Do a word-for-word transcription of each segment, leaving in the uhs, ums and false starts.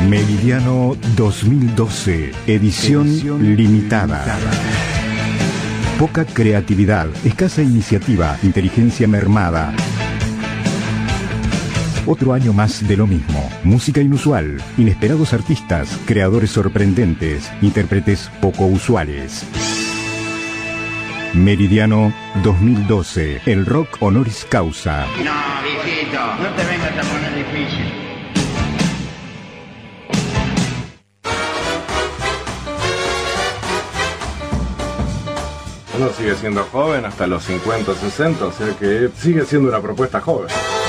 Meridiano dos mil doce, edición, edición limitada. limitada. Poca creatividad, escasa iniciativa, inteligencia mermada. Otro año más de lo mismo. Música inusual, inesperados artistas, creadores sorprendentes, intérpretes poco usuales. Meridiano dos mil doce, el rock honoris causa. No, viejito, no te vengas a poner difícil. Uno sigue siendo joven hasta los cincuenta, sesenta, o sea que sigue siendo una propuesta joven.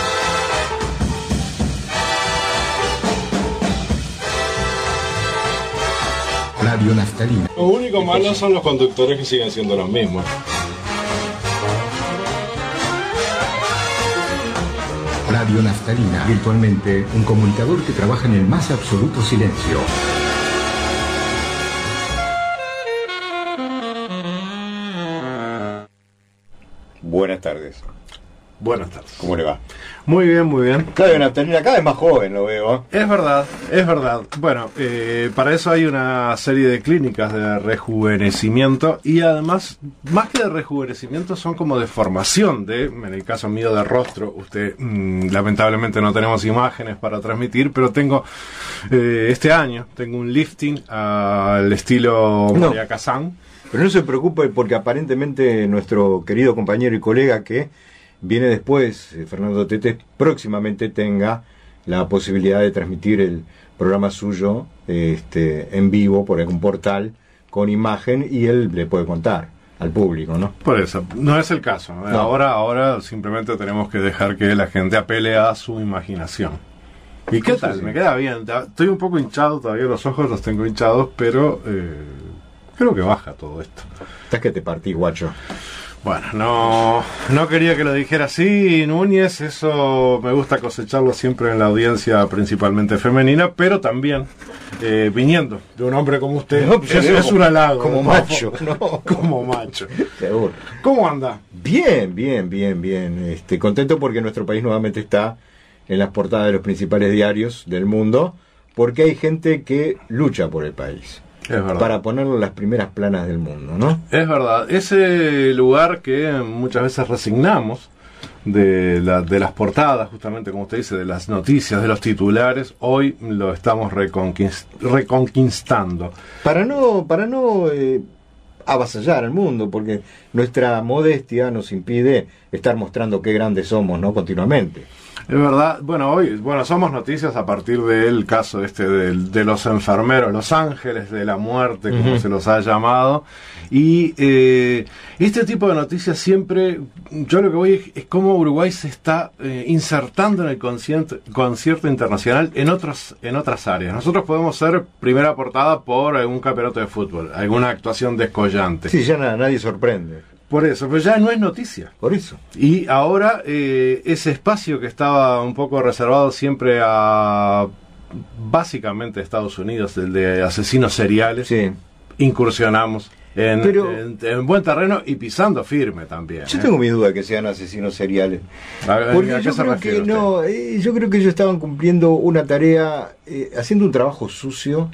Radio Naftalina. Lo único malo son los conductores que siguen siendo los mismos. Radio Naftalina, virtualmente un comunicador que trabaja en el más absoluto silencio. Buenas tardes. Buenas tardes. ¿Cómo le va? Muy bien, muy bien. Radio Naftalina, cada vez más joven lo veo. Es verdad, es verdad. Bueno, eh, para eso hay una serie de clínicas de rejuvenecimiento y además, más que de rejuvenecimiento, son como de formación de, en el caso mío, de rostro. Usted, mmm, lamentablemente no tenemos imágenes para transmitir, pero tengo, eh, este año, tengo un lifting al estilo No. María Kazán. Pero no se preocupe porque aparentemente nuestro querido compañero y colega que viene después, Fernando Tetes, próximamente tenga la posibilidad de transmitir el programa suyo este, en vivo por algún portal con imagen y él le puede contar al público, ¿no? Por eso, no es el caso. No. Ahora, ahora simplemente tenemos que dejar que la gente apele a su imaginación. ¿Y qué Eso tal? sí. Me queda bien. Estoy un poco hinchado, todavía los ojos los tengo hinchados, pero eh, creo que baja todo esto. Estás que te partís, guacho. Bueno, no, no quería que lo dijera así, Núñez, eso me gusta cosecharlo siempre en la audiencia principalmente femenina, pero también eh, viniendo de un hombre como usted, No, pues es, yo es digo, un halago. como ¿no? macho, no. Como macho. Seguro. ¿Cómo anda? Bien, bien, bien, bien. Este, contento porque nuestro país nuevamente está en las portadas de los principales diarios del mundo, porque hay gente que lucha por el país. Es verdad. Para ponerlo en las primeras planas del mundo, ¿no? Es verdad, ese lugar que muchas veces resignamos de, la, de las portadas, justamente como usted dice, de las noticias, de los titulares, hoy lo estamos reconquist- reconquistando. Para no, para no eh, avasallar al mundo, porque nuestra modestia nos impide estar mostrando qué grandes somos, ¿no? Continuamente. Es verdad, bueno, hoy, bueno, somos noticias a partir del caso este de, de los enfermeros, los ángeles de la muerte, como Uh-huh. se los ha llamado, y eh, este tipo de noticias siempre, yo lo que voy es, es cómo Uruguay se está eh, insertando en el concierto, concierto internacional en otros, en otras áreas. Nosotros podemos ser primera portada por algún campeonato de fútbol, alguna actuación descollante. Sí, ya na- nadie sorprende. Por eso, pero ya no es noticia. Por eso. Y ahora eh, ese espacio que estaba un poco reservado siempre a básicamente Estados Unidos, el de asesinos seriales, Sí. incursionamos en, Pero- en, en buen terreno y pisando firme también. Yo ¿eh? tengo mi duda de que sean asesinos seriales. ¿A- a- Porque a qué yo se creo refiere que usted? no, eh, yo creo que ellos estaban cumpliendo una tarea, eh, haciendo un trabajo sucio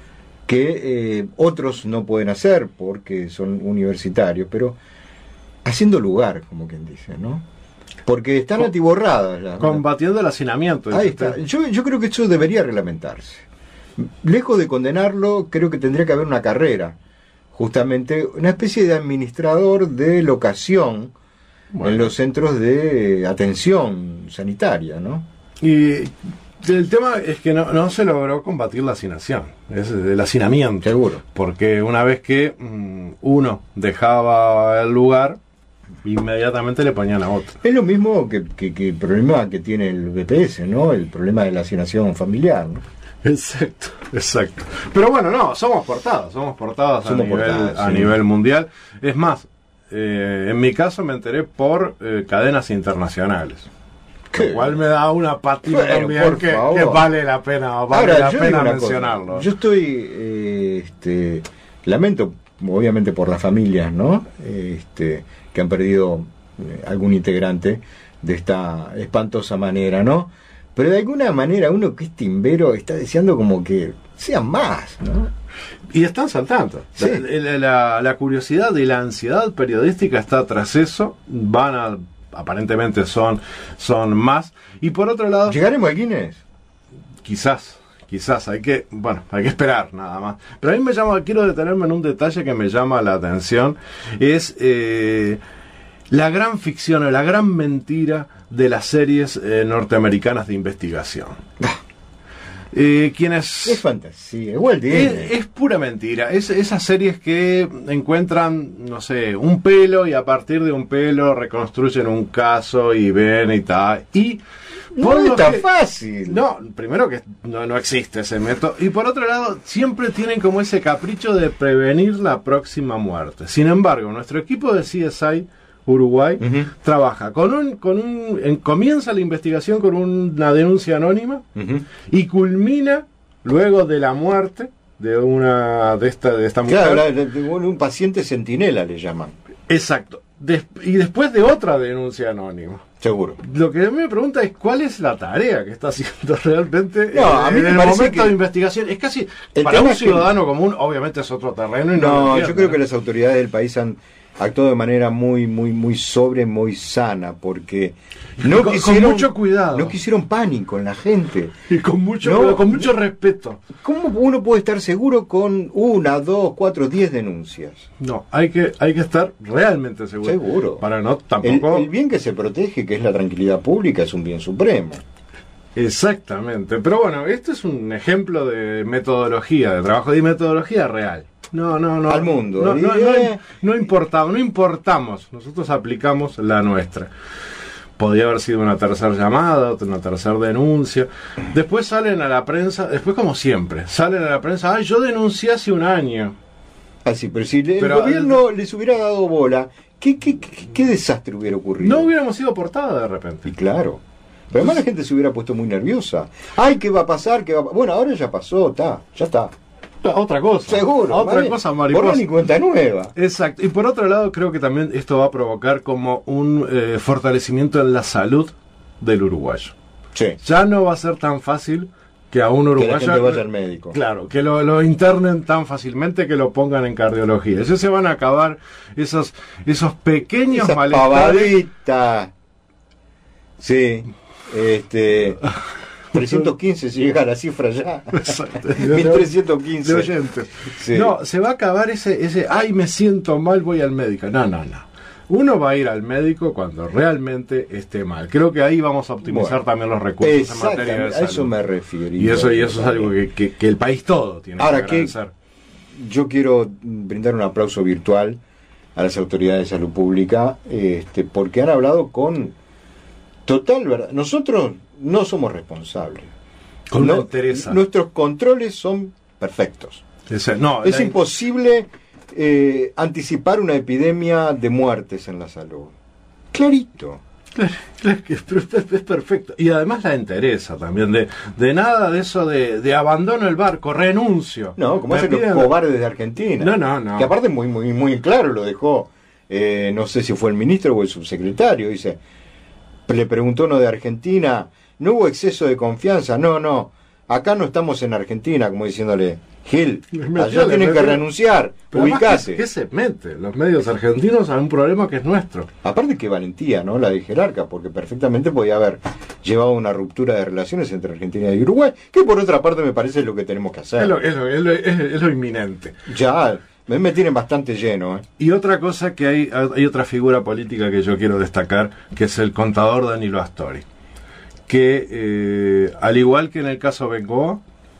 que eh, otros no pueden hacer porque son universitarios, pero haciendo lugar, como quien dice, ¿no? Porque están Com- atiborradas. las- Combatiendo el hacinamiento. dice Ahí está. usted. Yo, yo creo que eso debería reglamentarse. Lejos de condenarlo, creo que tendría que haber una carrera, justamente una especie de administrador de locación Bueno. en los centros de atención sanitaria, ¿no? Y el tema es que no, no se logró combatir la hacinación, es el hacinamiento. Seguro. Porque una vez que mm, uno dejaba el lugar, inmediatamente le ponían a otro. Es lo mismo que, que, que el problema que tiene el B P S, ¿no? El problema de la hacinación familiar, ¿no? Exacto, exacto. Pero bueno, no, somos portadas, somos portadas, Somos a, nivel, portadas, a sí. nivel mundial. Es más, eh, en mi caso me enteré por eh, cadenas internacionales. ¿Qué? Lo cual me da una patina Bueno, también por que, favor. que vale la pena, vale Ahora, la yo pena digo una mencionarlo. cosa. Yo estoy, eh, este, lamento, obviamente por las familias, ¿no? Este, que han perdido eh, algún integrante de esta espantosa manera, ¿no? pero de alguna manera uno que es timbero está deseando como que sean más, ¿no? Y están saltando. Sí. La, la, la curiosidad y la ansiedad periodística está tras eso. Van a, aparentemente son, son más. Y por otro lado, ¿llegaremos a Guinness? Quizás, quizás, hay que, bueno, hay que esperar nada más. Pero a mí me llama, quiero detenerme en un detalle que me llama la atención, es eh, la gran ficción o la gran mentira de las series eh, norteamericanas de investigación. Eh, quienes Es fantasía, igual es, tiene. es pura mentira. Es, esas series que encuentran, no sé, un pelo y a partir de un pelo reconstruyen un caso y ven y tal. Y No por es lo tan que- fácil. No, primero que no, no existe ese método. Y por otro lado, siempre tienen como ese capricho de prevenir la próxima muerte. Sin embargo, nuestro equipo de C S I Uruguay Ujú. trabaja con un, con un, en- comienza la investigación con una denuncia anónima Ujú. y culmina luego de la muerte de una de esta de esta mujer. Claro, la- la- la- un paciente centinela le llaman, Exacto. Des- y después de otra denuncia anónima. seguro. Lo que a mí me pregunta es cuál es la tarea que está haciendo realmente No, a mí en me el parece momento que- de investigación. Es casi, El para tema un es que- ciudadano común, obviamente es otro terreno y no, lo No, entiende, yo creo ¿no? que las autoridades del país han actuado de manera muy, muy, muy sobre, muy sana, porque no Con- con quisieron, mucho cuidado. no quisieron pánico en la gente. Y con mucho, No. con mucho respeto. ¿Cómo uno puede estar seguro con una, dos, cuatro, diez denuncias? No, hay que, hay que estar realmente seguro. Seguro. Para no El, tampoco. el bien que se protege, que es la tranquilidad pública, es un bien supremo. Exactamente. Pero bueno, esto es un ejemplo de metodología, de trabajo de metodología real. No, no, no. Al mundo. No, no, Y, no, eh. no importamos, no importamos. Nosotros aplicamos la nuestra. Podría haber sido una tercera llamada, otra- una tercera denuncia. Después salen a la prensa, después como siempre, salen a la prensa, ay, yo denuncié hace un año. Así, pero si le- Pero- el gobierno les hubiera dado bola, ¿qué, qué, qué, qué desastre hubiera ocurrido? No hubiéramos sido portada de repente. Y claro. Pero además la gente se hubiera puesto muy nerviosa. Ay, ¿qué va a pasar? ¿Qué va a pa-?" Bueno, ahora ya pasó, está, ya está. Otra cosa. Seguro. Otra ¿vale? cosa, Borrón mariposa. y cuenta nueva. Exacto. Y por otro lado, creo que también esto va a provocar como un eh, fortalecimiento en la salud del uruguayo. Sí. Ya no va a ser tan fácil que a un Que la uruguayo... gente vaya al médico. Claro, que lo, lo internen tan fácilmente que lo pongan en cardiología. Eso se van a acabar esos, esos pequeños Esa malestares. pavadita. Sí. Este. trescientos quince si llega a la cifra ya. Exacto. mil trescientos quince. De oyentes. Sí. No, se va a acabar ese, ese, ay, me siento mal, voy al médico. No, no, no. Uno va a ir al médico cuando realmente esté mal. Creo que ahí vamos a optimizar Bueno, también los recursos en materia de Exactamente, a salud. eso me refiero. Y eso, y eso es algo que, que, que el país todo tiene Ahora, que ¿qué- agradecer. Yo quiero brindar un aplauso virtual a las autoridades de salud pública, este, porque han hablado con total verdad. Nosotros no somos responsables. Con No- una entereza. Nuestros controles son perfectos. Ese- no, Es la- imposible eh, anticipar una epidemia de muertes en la salud. Clarito. Claro, claro que es, es- es perfecto. Y además la entereza también, de, de nada de eso de, de abandono el barco, renuncio. No, como Me hacen los piden- cobardes de Argentina. No, no, no. Que aparte muy, muy, muy claro lo dejó, eh, no sé si fue el ministro o el subsecretario, dice, le preguntó uno de Argentina, ¿no hubo exceso de confianza? No, no, acá no estamos en Argentina, como diciéndole, Gil, Les metió, allá les tienen que metió. renunciar, Pero además, ubicase. ¿qué, qué se mete los medios argentinos a un problema que es nuestro? Aparte qué valentía, ¿no? La de jerarca, porque perfectamente podía haber llevado una ruptura de relaciones entre Argentina y Uruguay, que por otra parte me parece lo que tenemos que hacer. Es lo, es lo- es lo- es- es lo inminente. Ya, me, me tienen bastante lleno, ¿eh? Y otra cosa que hay, hay otra figura política que yo quiero destacar, que es el contador Danilo Astori, que eh, al igual que en el caso Bengoa,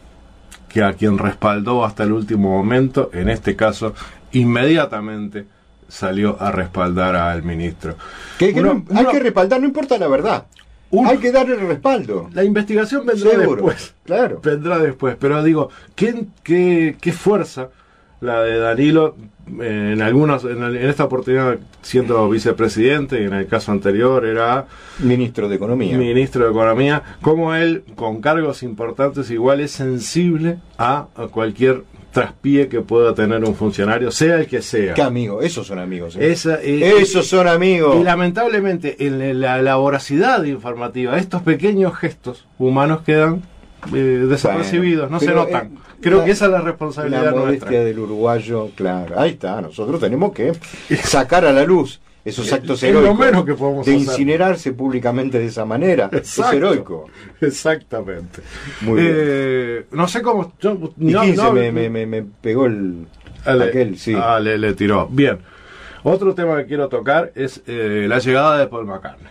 que a quien respaldó hasta el último momento, en este caso inmediatamente salió a respaldar al ministro. Que, que Uno- no- hay uno- que respaldar, no importa la verdad. Uno- hay que darle el respaldo. La investigación vendrá Seguro, después. claro. Vendrá después. Pero digo, ¿qué, qué, qué fuerza la de Danilo eh, en algunos, en, en esta oportunidad siendo vicepresidente, y en el caso anterior era Ministro de Economía. ministro de Economía, como él, con cargos importantes, igual es sensible a, a cualquier traspié que pueda tener un funcionario, sea el que sea. ¿Qué amigos? Esos son amigos. ¿eh? Esa, eh, Esos son amigos. Y lamentablemente en la, la voracidad informativa, estos pequeños gestos humanos quedan eh, desapercibidos, bueno, no se notan. Eh, Creo la, que esa es la responsabilidad la modestia nuestra. del uruguayo, claro. Ahí está, nosotros tenemos que sacar a la luz esos actos es heroicos lo menos que podemos de hacer. Incinerarse públicamente de esa manera. Exacto, es heroico. Exactamente. Muy bien. Eh, no sé cómo... Yo, y no, quince no, me, me, me, me pegó el... Ale, aquel, sí. Ah, le, le tiró. Bien. Otro tema que quiero tocar es eh, la llegada de Paul McCartney.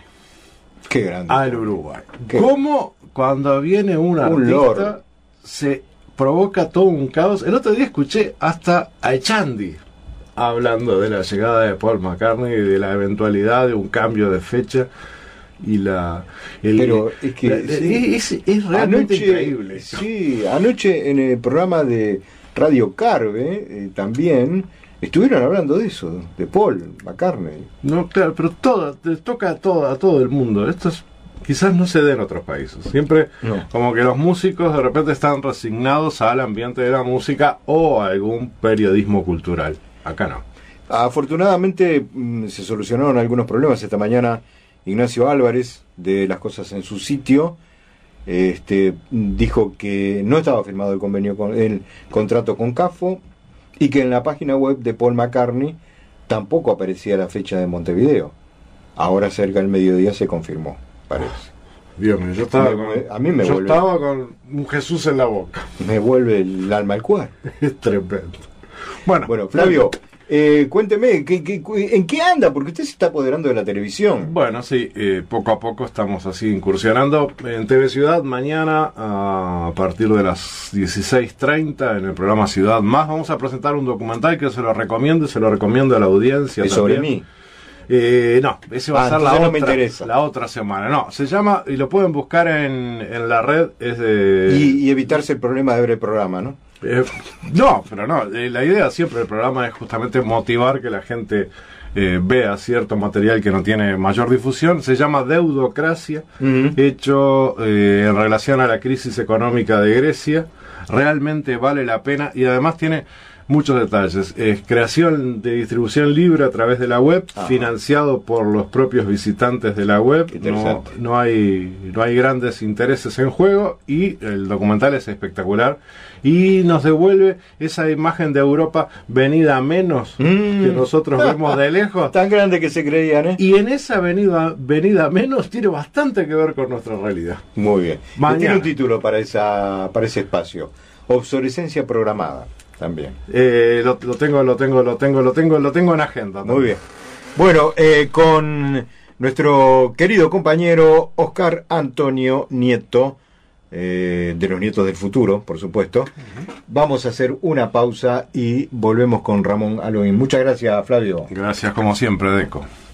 Qué grande. Al Uruguay. Qué ¿Cómo cuando viene un, un artista lord. se provoca todo un caos? El otro día escuché hasta a Echandi hablando de la llegada de Paul McCartney y de la eventualidad de un cambio de fecha y la el, pero es que la, sí. es, es realmente anoche, increíble. Sí, anoche en el programa de Radio Carve eh, también estuvieron hablando de eso, de Paul McCartney. No, claro, pero todo, te toca a todo, a todo el mundo. Esto es, quizás no se dé en otros países. Siempre no. Como que los músicos de repente están resignados al ambiente de la música o a algún periodismo cultural. Acá no. Afortunadamente mmm, se solucionaron algunos problemas. Esta mañana Ignacio Álvarez, de Las Cosas en su Sitio, este, dijo que no estaba firmado el convenio con el contrato con Cafo y que en la página web de Paul McCartney tampoco aparecía la fecha de Montevideo. Ahora cerca del mediodía se confirmó, parece. Dios mío, yo estaba, me, con, a mí me yo vuelve, estaba con un Jesús en la boca. Me vuelve el alma al cuerpo. Es tremendo. Bueno, bueno Flavio, eh, cuénteme, ¿qué, qué, ¿en qué anda? Porque usted se está apoderando de la televisión. Bueno, sí, eh, poco a poco estamos así incursionando en T V Ciudad. Mañana, a partir de las dieciséis treinta, en el programa Ciudad Más, vamos a presentar un documental que se lo recomiendo y se lo recomiendo a la audiencia. ¿Es sobre mí? Eh, no, ese va ah, a ser la, no otra, la otra semana. No, se llama, y lo pueden buscar en, en la red, es de... Y, y evitarse el problema de ver el programa, ¿no? Eh, no, pero no, eh, la idea siempre del programa es justamente motivar que la gente eh, vea cierto material que no tiene mayor difusión. Se llama Deudocracia, uh-huh. hecho eh, en relación a la crisis económica de Grecia. Realmente vale la pena y además tiene muchos detalles. Es creación de distribución libre a través de la web, ajá, financiado por los propios visitantes de la web. No, no hay no hay grandes intereses en juego y el documental es espectacular y nos devuelve esa imagen de Europa venida a menos mm. que nosotros vemos de lejos. Tan grande que se creían, ¿eh? Y en esa venida venida a menos tiene bastante que ver con nuestra realidad. Muy bien. Tiene un título para esa para ese espacio. Obsolescencia programada. También. Eh, lo, lo tengo, lo tengo, lo tengo, lo tengo, lo tengo en agenda. También. Muy bien. Bueno, eh, con nuestro querido compañero Oscar Antonio Nieto, eh, de los Nietos del Futuro, por supuesto, uh-huh, vamos a hacer una pausa y volvemos con Ramón Aloín. Muchas gracias, Flavio. Gracias, como siempre, Deco.